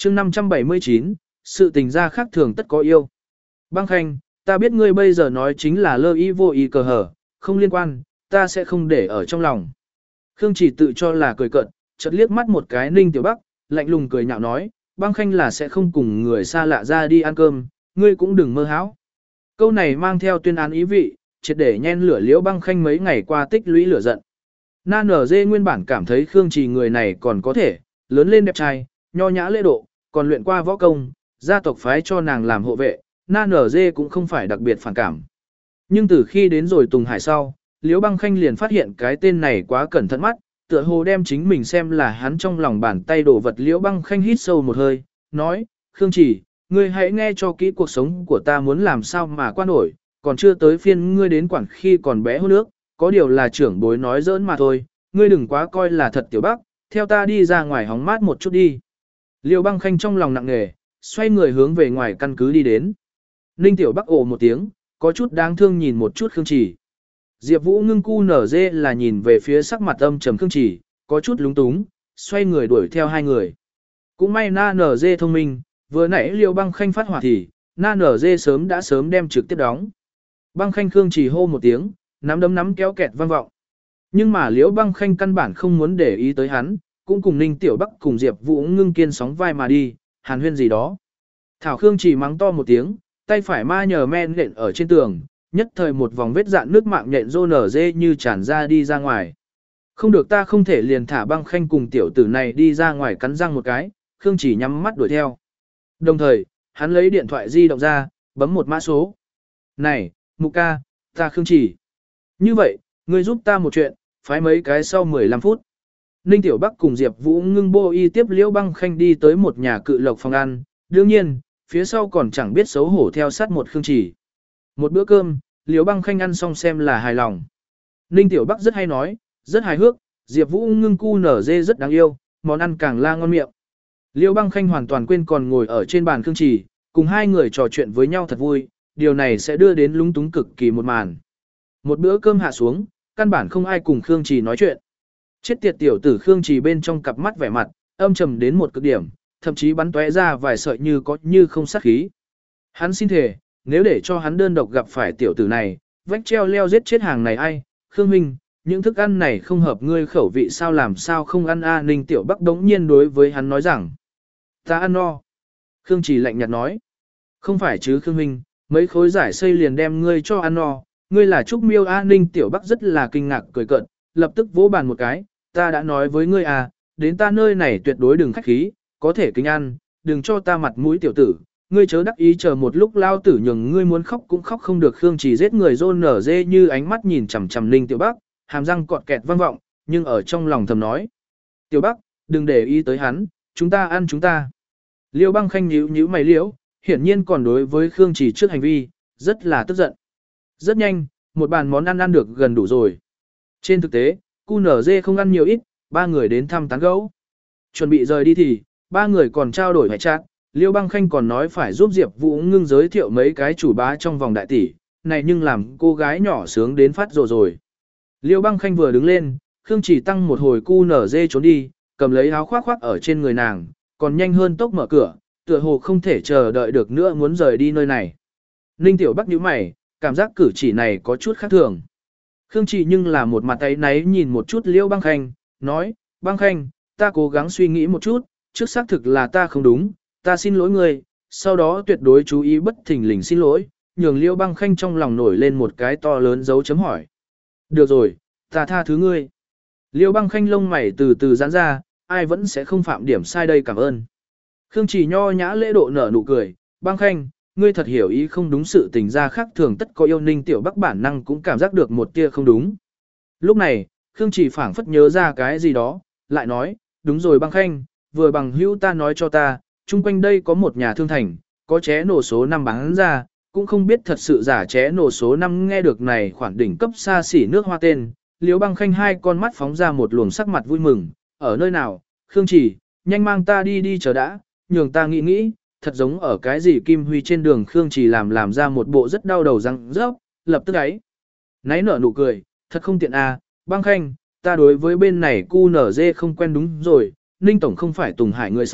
chương 579, sự tình gia khác thường tất có yêu. Băng Khanh, ta biết ngươi bây giờ nói chính là lơ ý vô ý cờ hở, không liên quan, ta sẽ không để ở trong lòng. Khương Chỉ tự cho là cười cợt, chợt liếc mắt một cái Ninh Tiểu Bắc, lạnh lùng cười nhạo nói, Băng Khanh là sẽ không cùng người xa lạ ra đi ăn cơm, ngươi cũng đừng mơ hão. Câu này mang theo tuyên án ý vị, triệt để nhen lửa Liễu Băng Khanh mấy ngày qua tích lũy lửa giận. Na nở dê nguyên bản cảm thấy Khương Trì người này còn có thể, lớn lên đẹp trai, nho nhã lễ độ, còn luyện qua võ công, gia tộc phái cho nàng làm hộ vệ, Na nở dê cũng không phải đặc biệt phản cảm. Nhưng từ khi đến rồi Tùng Hải sau, Liễu Băng Khanh liền phát hiện cái tên này quá cẩn thận mắt, tựa hồ đem chính mình xem là hắn trong lòng bàn tay đổ vật. Liễu Băng Khanh hít sâu một hơi, nói, Khương Trì, ngươi hãy nghe cho kỹ, cuộc sống của ta muốn làm sao mà qua nổi, còn chưa tới phiên ngươi đến quản khi còn bé hôn nước, có điều là trưởng bối nói giỡn mà thôi, ngươi đừng quá coi là thật Tiểu Bắc, theo ta đi ra ngoài hóng mát một chút đi. Liễu Băng Khanh trong lòng nặng nề, xoay người hướng về ngoài căn cứ đi đến. Ninh Tiểu Bắc ồ một tiếng, có chút đáng thương nhìn một chút Khương Trì. Diệp Vũ ngưng cu nở dê là nhìn về phía sắc mặt âm trầm Khương Trì, có chút lúng túng, xoay người đuổi theo hai người. Cũng may Na nở dê thông minh, vừa nãy Liễu Băng Khanh phát hỏa thì, Na nở dê sớm đem trực tiếp đóng. Băng Khanh Khương Trì hô một tiếng, nắm đấm nắm kéo kẹt vang vọng. Nhưng mà Liễu Băng Khanh căn bản không muốn để ý tới hắn, cũng cùng Ninh Tiểu Bắc cùng Diệp Vũ ngưng kiên sóng vai mà đi, hàn huyên gì đó. Thảo Khương Trì mắng to một tiếng, tay phải ma nhờ men nện ở trên tường, nhất thời một vòng vết dạn nước mạng nhện rô nở dê như tràn ra đi ra ngoài. Không được, ta không thể liền thả Băng Khanh cùng tiểu tử này đi ra ngoài, cắn răng một cái, Khương Chỉ nhắm mắt đuổi theo. Đồng thời, hắn lấy điện thoại di động ra, bấm một mã số. Này, Mục ca, ta Khương Chỉ. Như vậy, ngươi giúp ta một chuyện, phái mấy cái sau 15 phút. Ninh Tiểu Bắc cùng Diệp Vũ ngưng bô y tiếp Liễu Băng Khanh đi tới một nhà cự lộc phòng ăn, đương nhiên, phía sau còn chẳng biết xấu hổ theo sát một Khương Chỉ. Một bữa cơm, Liễu Băng Khanh ăn xong xem là hài lòng. Ninh Tiểu Bắc rất hay nói, rất hài hước, Diệp Vũ ngưng cu nở dê rất đáng yêu, món ăn càng la ngon miệng. Liễu Băng Khanh hoàn toàn quên còn ngồi ở trên bàn Khương Chỉ, cùng hai người trò chuyện với nhau thật vui, điều này sẽ đưa đến lúng túng cực kỳ một màn. Một bữa cơm hạ xuống, căn bản không ai cùng Khương Chỉ nói chuyện. Chết tiệt tiểu tử Khương Chỉ bên trong cặp mắt vẻ mặt, âm trầm đến một cực điểm, thậm chí bắn tóe ra vài sợi như có như không sát khí. Hắn xin thề, nếu để cho hắn đơn độc gặp phải tiểu tử này, vách treo leo giết chết hàng này ai, Khương Minh, những thức ăn này không hợp ngươi khẩu vị sao, làm sao không ăn a? Ninh Tiểu Bắc đống nhiên đối với hắn nói rằng, ta ăn no. Khương Chỉ lạnh nhạt nói, không phải chứ Khương Minh, mấy khối giải xây liền đem ngươi cho ăn no, ngươi là Trúc Miêu a? Ninh Tiểu Bắc rất là kinh ngạc cười cợt, lập tức vỗ bàn một cái, ta đã nói với ngươi à, đến ta nơi này tuyệt đối đừng khách khí, có thể kính ăn, đừng cho ta mặt mũi tiểu tử, ngươi chớ đắc ý, chờ một lúc lao tử nhường ngươi muốn khóc cũng khóc không được. Khương Chỉ giết người rôn nở dê như ánh mắt nhìn chằm chằm Ninh Tiểu Bắc, hàm răng cọt kẹt vang vọng, nhưng ở trong lòng thầm nói, Tiểu Bắc, đừng để ý tới hắn, chúng ta ăn chúng ta. Liễu Băng Khanh nhíu nhíu mày liễu, hiển nhiên còn đối với Khương Chỉ trước hành vi rất là tức giận. Rất nhanh, một bàn món ăn được gần đủ rồi. Trên thực tế, cu nở dê không ăn nhiều ít, ba người đến thăm tán gẫu. Chuẩn bị rời đi thì, ba người còn trao đổi hệ chat, Liễu Băng Khanh còn nói phải giúp Diệp Vũ ngưng giới thiệu mấy cái chủ bá trong vòng đại tỷ, này nhưng làm cô gái nhỏ sướng đến phát rồi. Liễu Băng Khanh vừa đứng lên, Khương Chỉ tăng một hồi cu nở dê trốn đi, cầm lấy áo khoác khoác ở trên người nàng, còn nhanh hơn tốc mở cửa, tựa hồ không thể chờ đợi được nữa muốn rời đi nơi này. Ninh Tiểu Bắc nhíu mày, cảm giác cử chỉ này có chút khác thường. Khương Chỉ nhưng là một mặt áy náy nhìn một chút Liễu Băng Khanh, nói, Băng Khanh, ta cố gắng suy nghĩ một chút, trước xác thực là ta không đúng, ta xin lỗi ngươi, sau đó tuyệt đối chú ý bất thình lình xin lỗi, nhường Liễu Băng Khanh trong lòng nổi lên một cái to lớn dấu chấm hỏi. Được rồi, ta tha thứ ngươi. Liễu Băng Khanh lông mày từ từ giãn ra, ai vẫn sẽ không phạm điểm sai đây, cảm ơn. Khương Chỉ nho nhã lễ độ nở nụ cười, Băng Khanh, ngươi thật hiểu ý, không đúng, sự tình ra khác thường tất có yêu. Ninh Tiểu Bắc bản năng cũng cảm giác được một tia không đúng. Lúc này, Khương Chỉ phảng phất nhớ ra cái gì đó, lại nói, đúng rồi Băng Khanh, vừa bằng hữu ta nói cho ta, chung quanh đây có một nhà thương thành, có ché nổ số 5 bán ra, cũng không biết thật sự giả ché nổ số 5. Nghe được này khoản đỉnh cấp xa xỉ nước hoa tên, Liễu Băng Khanh hai con mắt phóng ra một luồng sắc mặt vui mừng, ở nơi nào, Khương Chỉ, nhanh mang ta đi chờ đã, nhường ta nghĩ, thật giống ở cái gì Kim Huy trên đường. Khương Chỉ làm ra một bộ rất đau đầu răng rớp, lập tức ấy náy nở nụ cười, thật không tiện à, Băng Khanh, ta đối với bên này cu nở dê không quen, đúng rồi, Ninh Tổng không phải Tùng Hải người sao,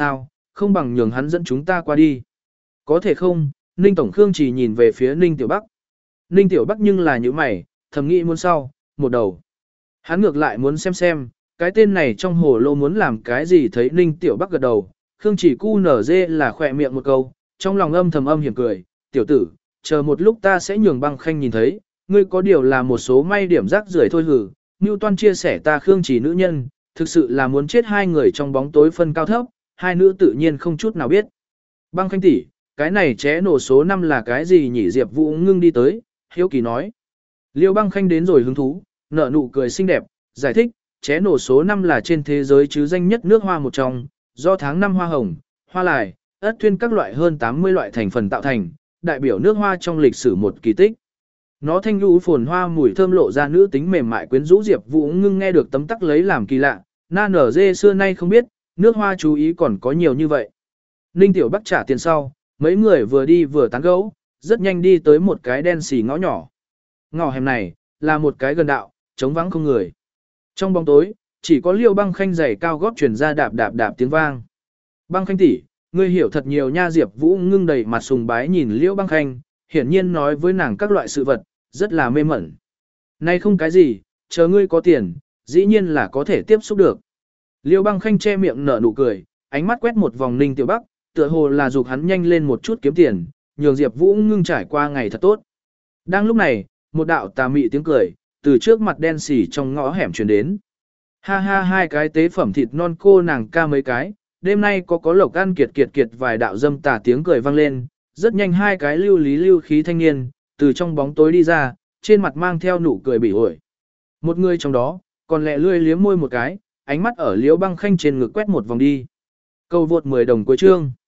không bằng nhường hắn dẫn chúng ta qua đi. Có thể không? Ninh Tổng Khương chỉ nhìn về phía Ninh Tiểu Bắc. Ninh Tiểu Bắc nhưng là những mày, thầm nghĩ muốn sau, một đầu. Hắn ngược lại muốn xem, cái tên này trong hồ lô muốn làm cái gì thấy Ninh Tiểu Bắc gật đầu. Khương chỉ cu nở dê là khỏe miệng một câu, trong lòng âm thầm hiểm cười, tiểu tử, chờ một lúc ta sẽ nhường Băng Khanh nhìn thấy, ngươi có điều là một số may điểm rác rưởi thôi hử. Newton chia sẻ ta Khương chỉ nữ nhân, thực sự là muốn chết hai người trong bóng tối phân cao thấp, hai nữ tự nhiên không chút nào biết. Băng Khanh tỷ, cái này ché nổ số 5 là cái gì nhỉ? Diệp Vũ ngưng đi tới, hiếu kỳ nói. Liêu Băng Khanh đến rồi hứng thú, nở nụ cười xinh đẹp, giải thích, ché nổ số 5 là trên thế giới chứ danh nhất nước hoa một trong, do tháng 5 hoa hồng, hoa lài, ớt thuyên các loại hơn 80 loại thành phần tạo thành, đại biểu nước hoa trong lịch sử một kỳ tích. Nó thanh lưu phồn hoa mùi thơm lộ ra nữ tính mềm mại quyến rũ. Diệp Vũ ngưng nghe được tấm tắc lấy làm kỳ lạ, na nở dê xưa nay không biết, nước hoa chú ý còn có nhiều như vậy. Ninh Tiểu Bắc trả tiền sau, mấy người vừa đi vừa tán gẫu, rất nhanh đi tới một cái đen xì ngõ nhỏ. Ngõ hẻm này là một cái gần đạo, trống vắng không người. Trong bóng tối, chỉ có Liêu Băng Khanh giày cao gót truyền ra đạp đạp đạp tiếng vang. Băng Khanh tỷ, ngươi hiểu thật nhiều nha. Diệp Vũ ngưng đầy mặt sùng bái nhìn Liêu Băng Khanh, hiển nhiên nói với nàng các loại sự vật, rất là mê mẩn. Này không cái gì, chờ ngươi có tiền, dĩ nhiên là có thể tiếp xúc được. Liêu Băng Khanh che miệng nở nụ cười, ánh mắt quét một vòng Ninh Tiểu Bắc, tựa hồ là dục hắn nhanh lên một chút kiếm tiền, nhường Diệp Vũ ngưng trải qua ngày thật tốt. Đang lúc này, một đạo tà mị tiếng cười từ trước mặt đen xỉ trong ngõ hẻm truyền đến. Ha ha, hai cái tế phẩm thịt non cô nàng ca mấy cái, đêm nay có lộc ăn kiệt kiệt kiệt. Vài đạo dâm tà tiếng cười vang lên, rất nhanh hai cái lưu lý lưu khí thanh niên từ trong bóng tối đi ra, trên mặt mang theo nụ cười bỉ ổi. Một người trong đó còn lẹ lươi liếm môi một cái, ánh mắt ở Liễu Băng Khanh trên ngực quét một vòng đi. Câu vượt 10 đồng cuối chương.